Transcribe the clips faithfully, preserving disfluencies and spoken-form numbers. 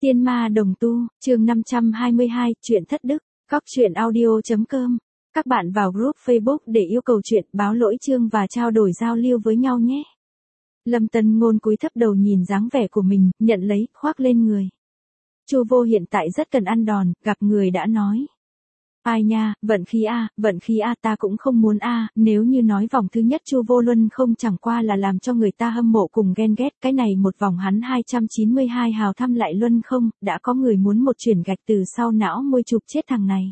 Tiên ma đồng tu, chương năm trăm hai mươi hai, chuyện thất đức, cóc truyện audio chấm com. Các bạn vào group Facebook để yêu cầu chuyện, báo lỗi chương và trao đổi giao lưu với nhau nhé. Lâm Tân Ngôn cúi thấp đầu nhìn dáng vẻ của mình, nhận lấy, khoác lên người. Chu Vô hiện tại rất cần ăn đòn, gặp người đã nói. Ai nha, vận khí a, vận khí a, ta cũng không muốn a, nếu như nói vòng thứ nhất Chu Vô Luân không chẳng qua là làm cho người ta hâm mộ cùng ghen ghét, cái này một vòng hắn hai trăm chín mươi hai hào thăm lại Luân không, đã có người muốn một chuyển gạch từ sau não môi chụp chết thằng này.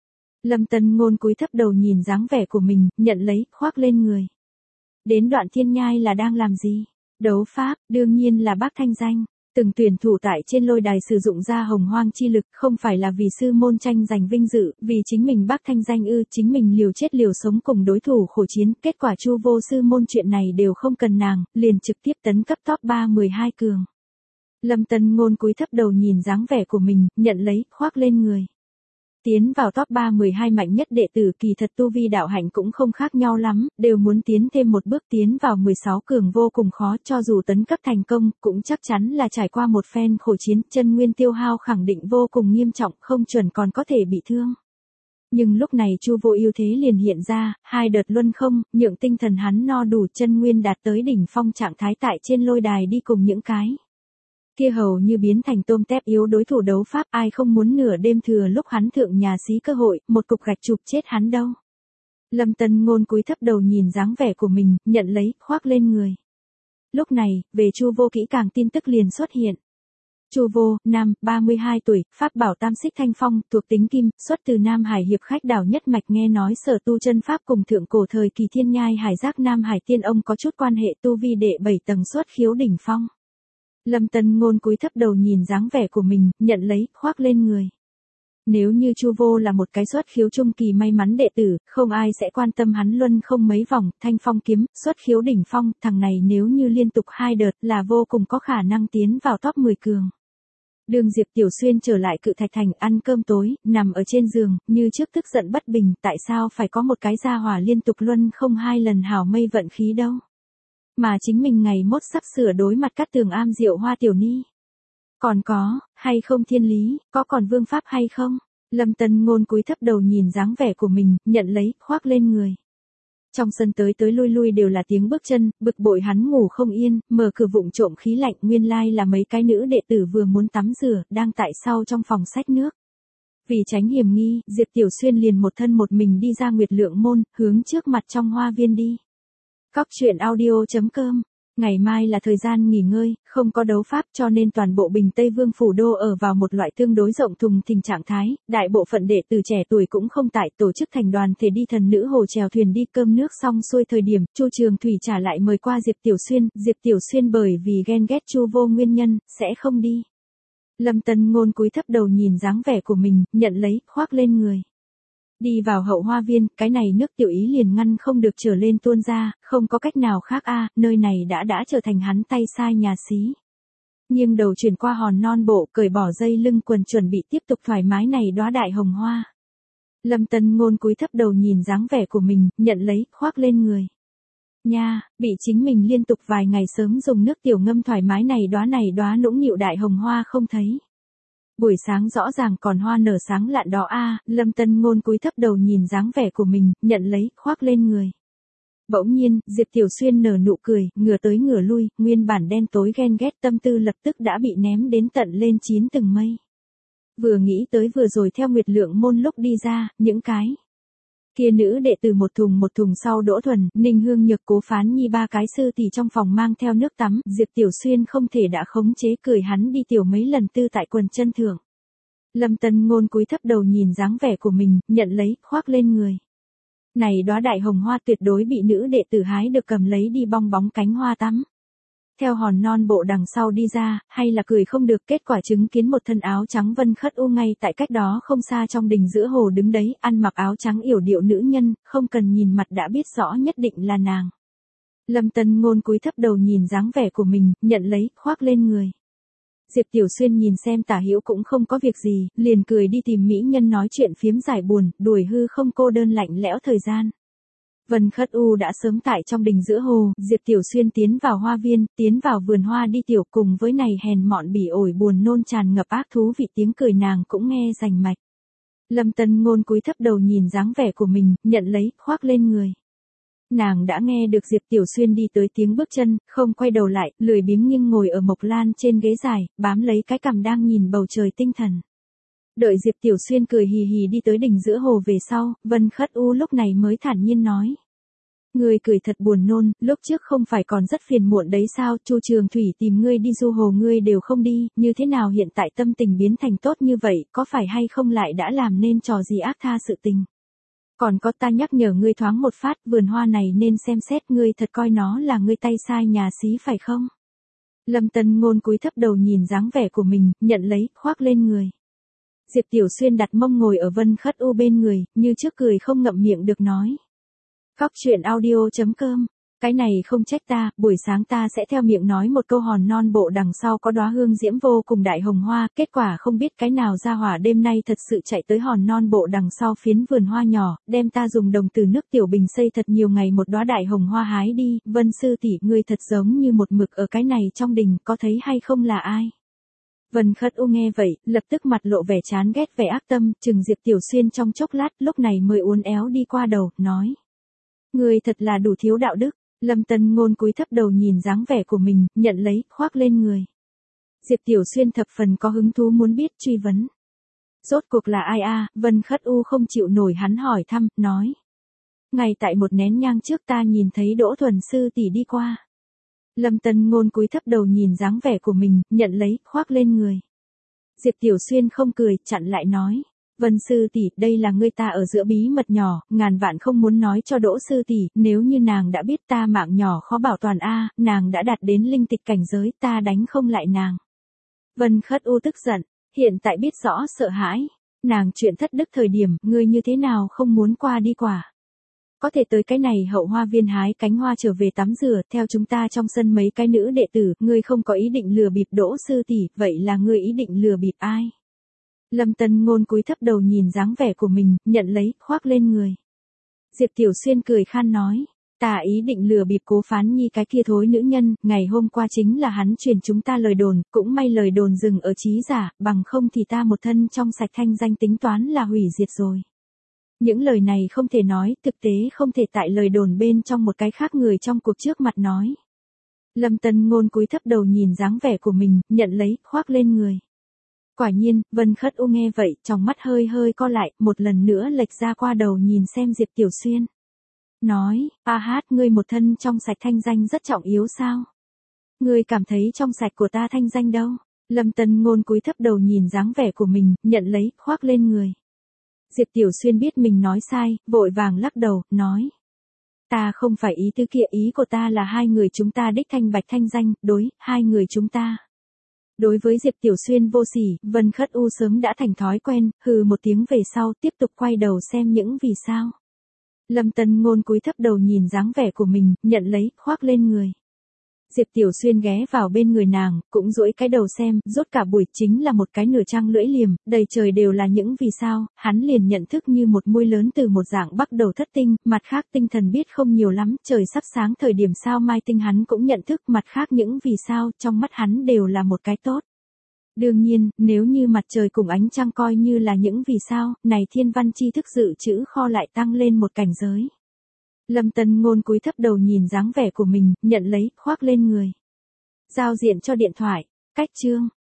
Lâm Tân Ngôn cúi thấp đầu nhìn dáng vẻ của mình, nhận lấy, khoác lên người. Đến đoạn thiên nhai là đang làm gì? Đấu pháp, đương nhiên là bác thanh danh. Từng tuyển thủ tại trên lôi đài sử dụng ra hồng hoang chi lực, không phải là vì sư môn tranh giành vinh dự, vì chính mình bác thanh danh ư, chính mình liều chết liều sống cùng đối thủ khổ chiến, kết quả Chu Vô sư môn chuyện này đều không cần nàng, liền trực tiếp tấn cấp top ba mười hai cường. Lâm Tân Ngôn cúi thấp đầu nhìn dáng vẻ của mình, nhận lấy, khoác lên người. Tiến vào top ba mười hai mạnh nhất đệ tử kỳ thật tu vi đạo hạnh cũng không khác nhau lắm, đều muốn tiến thêm một bước tiến vào mười sáu cường vô cùng khó, cho dù tấn cấp thành công, cũng chắc chắn là trải qua một phen khổ chiến, chân nguyên tiêu hao khẳng định vô cùng nghiêm trọng, không chuẩn còn có thể bị thương. Nhưng lúc này Chu Vô ưu thế liền hiện ra, hai đợt luân không, nhượng tinh thần hắn no đủ, chân nguyên đạt tới đỉnh phong trạng thái tại trên lôi đài đi cùng những cái kia hầu như biến thành tôm tép yếu đối thủ đấu pháp, ai không muốn nửa đêm thừa lúc hắn thượng nhà xí cơ hội, một cục gạch chụp chết hắn đâu. Lâm Tân Ngôn cúi thấp đầu nhìn dáng vẻ của mình, nhận lấy, khoác lên người. Lúc này, về Chu Vô kỹ càng tin tức liền xuất hiện. Chu Vô, nam, ba mươi hai tuổi, pháp bảo tam xích thanh phong, thuộc tính kim, xuất từ Nam Hải hiệp khách đảo nhất mạch, nghe nói sở tu chân pháp cùng thượng cổ thời kỳ thiên nhai hải giác Nam Hải tiên ông có chút quan hệ, tu vi đệ bảy tầng xuất khiếu đỉnh phong. Lâm Tân Ngôn cúi thấp đầu nhìn dáng vẻ của mình, nhận lấy, khoác lên người. Nếu như Chu Vô là một cái xuất khiếu trung kỳ may mắn đệ tử, không ai sẽ quan tâm hắn luân không mấy vòng, thanh phong kiếm, xuất khiếu đỉnh phong, thằng này nếu như liên tục hai đợt là vô cùng có khả năng tiến vào top mười cường. Đường Diệp Tiểu Xuyên trở lại Cự Thạch Thành ăn cơm tối, nằm ở trên giường, như trước tức giận bất bình, tại sao phải có một cái gia hỏa liên tục luân không hai lần hảo mây vận khí đâu. Mà chính mình ngày mốt sắp sửa đối mặt Cát Tường Am Diệu Hoa Tiểu Ni. Còn có, hay không thiên lý, có còn vương pháp hay không? Lâm Tân Ngôn cúi thấp đầu nhìn dáng vẻ của mình, nhận lấy, khoác lên người. Trong sân tới tới lui lui đều là tiếng bước chân, bực bội hắn ngủ không yên, mở cửa vụng trộm khí lạnh, nguyên lai là mấy cái nữ đệ tử vừa muốn tắm rửa, đang tại sau trong phòng xách nước. Vì tránh hiểm nghi, Diệp Tiểu Xuyên liền một thân một mình đi ra Nguyệt Lượng môn, hướng trước mặt trong hoa viên đi. Cóc truyện audio chấm com. Ngày mai là thời gian nghỉ ngơi, không có đấu pháp cho nên toàn bộ Bình Tây Vương phủ đô ở vào một loại tương đối rộng thùng thình trạng thái, đại bộ phận đệ tử trẻ tuổi cũng không tại, tổ chức thành đoàn thể đi thần nữ hồ chèo thuyền đi cơm nước xong xuôi thời điểm, Chu Trường Thủy trả lại mời qua Diệp Tiểu Xuyên, Diệp Tiểu Xuyên bởi vì ghen ghét Chu Vô nguyên nhân, sẽ không đi. Lâm Tân Ngôn cúi thấp đầu nhìn dáng vẻ của mình, nhận lấy, khoác lên người. Đi vào hậu hoa viên, cái này nước tiểu ý liền ngăn không được trở lên tuôn ra, không có cách nào khác a, nơi này đã đã trở thành hắn tay sai nhà xí. Nhưng đầu chuyển qua hòn non bộ, cởi bỏ dây lưng quần chuẩn bị tiếp tục thoải mái này đóa đại hồng hoa. Lâm Tân Ngôn cúi thấp đầu nhìn dáng vẻ của mình, nhận lấy, khoác lên người. Nha, bị chính mình liên tục vài ngày sớm dùng nước tiểu ngâm thoải mái này đóa này đóa nũng nịu đại hồng hoa không thấy. Buổi sáng rõ ràng còn hoa nở sáng lạn đó a, Lâm Tân Ngôn cúi thấp đầu nhìn dáng vẻ của mình, nhận lấy, khoác lên người. Bỗng nhiên, Diệp Tiểu Xuyên nở nụ cười, ngửa tới ngửa lui, nguyên bản đen tối ghen ghét tâm tư lập tức đã bị ném đến tận lên chín tầng mây. Vừa nghĩ tới vừa rồi theo Nguyệt Lượng môn lúc đi ra, những cái kia nữ đệ tử một thùng một thùng sau Đỗ Thuần, Ninh Hương Nhược Cố Phán Nhi ba cái sư tỷ trong phòng mang theo nước tắm, Diệp Tiểu Xuyên không thể đã khống chế cười hắn đi tiểu mấy lần tư tại quần chân thượng. Lâm Tân Ngôn cúi thấp đầu nhìn dáng vẻ của mình, nhận lấy, khoác lên người. Này đóa đại hồng hoa tuyệt đối bị nữ đệ tử hái được cầm lấy đi bong bóng cánh hoa tắm. Theo hòn non bộ đằng sau đi ra, hay là cười không được, kết quả chứng kiến một thân áo trắng vân khất u ngay tại cách đó không xa trong đình giữa hồ đứng đấy, ăn mặc áo trắng yểu điệu nữ nhân, không cần nhìn mặt đã biết rõ nhất định là nàng. Lâm Tân Ngôn cúi thấp đầu nhìn dáng vẻ của mình, nhận lấy, khoác lên người. Diệp Tiểu Xuyên nhìn xem Tả Hữu cũng không có việc gì, liền cười đi tìm mỹ nhân nói chuyện phiếm giải buồn, đuổi hư không cô đơn lạnh lẽo thời gian. Vân Khất U đã sớm tại trong đình giữa hồ, Diệp Tiểu Xuyên tiến vào hoa viên, tiến vào vườn hoa đi tiểu, cùng với này hèn mọn bỉ ổi buồn nôn tràn ngập ác thú vị tiếng cười nàng cũng nghe rành mạch. Lâm Tân Ngôn cúi thấp đầu nhìn dáng vẻ của mình, nhận lấy, khoác lên người. Nàng đã nghe được Diệp Tiểu Xuyên đi tới tiếng bước chân, không quay đầu lại, lười biếng nghiêng ngồi ở mộc lan trên ghế dài, bám lấy cái cằm đang nhìn bầu trời tinh thần. Đợi Diệp Tiểu Xuyên cười hì hì đi tới đỉnh giữa hồ về sau, Vân Khất U lúc này mới thản nhiên nói. Ngươi cười thật buồn nôn, lúc trước không phải còn rất phiền muộn đấy sao, Chu Trường Thủy tìm ngươi đi du hồ ngươi đều không đi, như thế nào hiện tại tâm tình biến thành tốt như vậy, có phải hay không lại đã làm nên trò gì ác tha sự tình. Còn có ta nhắc nhở ngươi thoáng một phát, vườn hoa này nên xem xét, ngươi thật coi nó là ngươi tay sai nhà xí phải không? Lâm Tân Ngôn cúi thấp đầu nhìn dáng vẻ của mình, nhận lấy, khoác lên người. Diệp Tiểu Xuyên đặt mông ngồi ở Vân Khất U bên người, như trước cười không ngậm miệng được nói. Cóc truyện audio chấm com. Cái này không trách ta, buổi sáng ta sẽ theo miệng nói một câu hòn non bộ đằng sau có đóa hương diễm vô cùng đại hồng hoa, kết quả không biết cái nào ra hỏa đêm nay thật sự chạy tới hòn non bộ đằng sau phiến vườn hoa nhỏ, đem ta dùng đồng từ nước tiểu bình xây thật nhiều ngày một đóa đại hồng hoa hái đi, Vân sư tỷ, ngươi thật giống như một mực ở cái này trong đình, có thấy hay không là ai? Vân Khất U nghe vậy, lập tức mặt lộ vẻ chán ghét vẻ ác tâm, chừng Diệp Tiểu Xuyên trong chốc lát, lúc này mới uốn éo đi qua đầu, nói. Ngươi thật là đủ thiếu đạo đức. Lâm Tân Ngôn cúi thấp đầu nhìn dáng vẻ của mình, nhận lấy, khoác lên người. Diệp Tiểu Xuyên thập phần có hứng thú muốn biết, truy vấn. Rốt cuộc là ai a? Vân Khất U không chịu nổi hắn hỏi thăm, nói. Ngay tại một nén nhang trước ta nhìn thấy Đỗ Thuần sư tỷ đi qua. Lâm Tân Ngôn cúi thấp đầu nhìn dáng vẻ của mình, nhận lấy, khoác lên người. Diệp Tiểu Xuyên không cười, chặn lại nói. Vân sư tỷ, đây là ngươi ta ở giữa bí mật nhỏ, ngàn vạn không muốn nói cho Đỗ sư tỷ, nếu như nàng đã biết ta mạng nhỏ khó bảo toàn a, nàng đã đạt đến linh tịch cảnh giới, ta đánh không lại nàng. Vân Khất U tức giận, hiện tại biết rõ sợ hãi, nàng chuyện thất đức thời điểm, ngươi như thế nào không muốn qua đi quả. Có thể tới cái này hậu hoa viên hái cánh hoa trở về tắm rửa, theo chúng ta trong sân mấy cái nữ đệ tử, ngươi không có ý định lừa bịp Đỗ sư tỷ, vậy là ngươi ý định lừa bịp ai? Lâm Tân Ngôn cúi thấp đầu nhìn dáng vẻ của mình, nhận lấy, khoác lên người. Diệp Tiểu Xuyên cười khan nói, ta ý định lừa bịp Cố Phán Nhi cái kia thối nữ nhân, ngày hôm qua chính là hắn truyền chúng ta lời đồn, cũng may lời đồn dừng ở trí giả, bằng không thì ta một thân trong sạch thanh danh tính toán là hủy diệt rồi. Những lời này không thể nói, thực tế không thể tại lời đồn bên trong một cái khác người trong cuộc trước mặt nói. Lâm Tân Ngôn cúi thấp đầu nhìn dáng vẻ của mình, nhận lấy, khoác lên người. Quả nhiên, Vân Khất U nghe vậy, trong mắt hơi hơi co lại, một lần nữa lệch ra qua đầu nhìn xem Diệp Tiểu Xuyên. Nói, a hát, ngươi một thân trong sạch thanh danh rất trọng yếu sao? Ngươi cảm thấy trong sạch của ta thanh danh đâu? Lâm Tân Ngôn cúi thấp đầu nhìn dáng vẻ của mình, nhận lấy, khoác lên người. Diệp Tiểu Xuyên biết mình nói sai, vội vàng lắc đầu, nói. Ta không phải ý tứ kia, ý của ta là hai người chúng ta đích thanh bạch thanh danh, đối, hai người chúng ta. Đối với Diệp Tiểu Xuyên vô sỉ, Vân Khất U sớm đã thành thói quen, hừ một tiếng về sau, tiếp tục quay đầu xem những vì sao. Lâm Tân Ngôn cúi thấp đầu nhìn dáng vẻ của mình, nhận lấy, khoác lên người. Diệp Tiểu Xuyên ghé vào bên người nàng, cũng duỗi cái đầu xem, rốt cả buổi chính là một cái nửa trăng lưỡi liềm, đầy trời đều là những vì sao, hắn liền nhận thức như một muôi lớn từ một dạng bắt đầu thất tinh, mặt khác tinh thần biết không nhiều lắm, trời sắp sáng thời điểm sao mai tinh hắn cũng nhận thức, mặt khác những vì sao, trong mắt hắn đều là một cái tốt. Đương nhiên, nếu như mặt trời cùng ánh trăng coi như là những vì sao, này thiên văn tri thức dự trữ kho lại tăng lên một cảnh giới. Lâm Tân Ngôn cúi thấp đầu nhìn dáng vẻ của mình, nhận lấy, khoác lên người. Giao diện cho điện thoại, cách chương.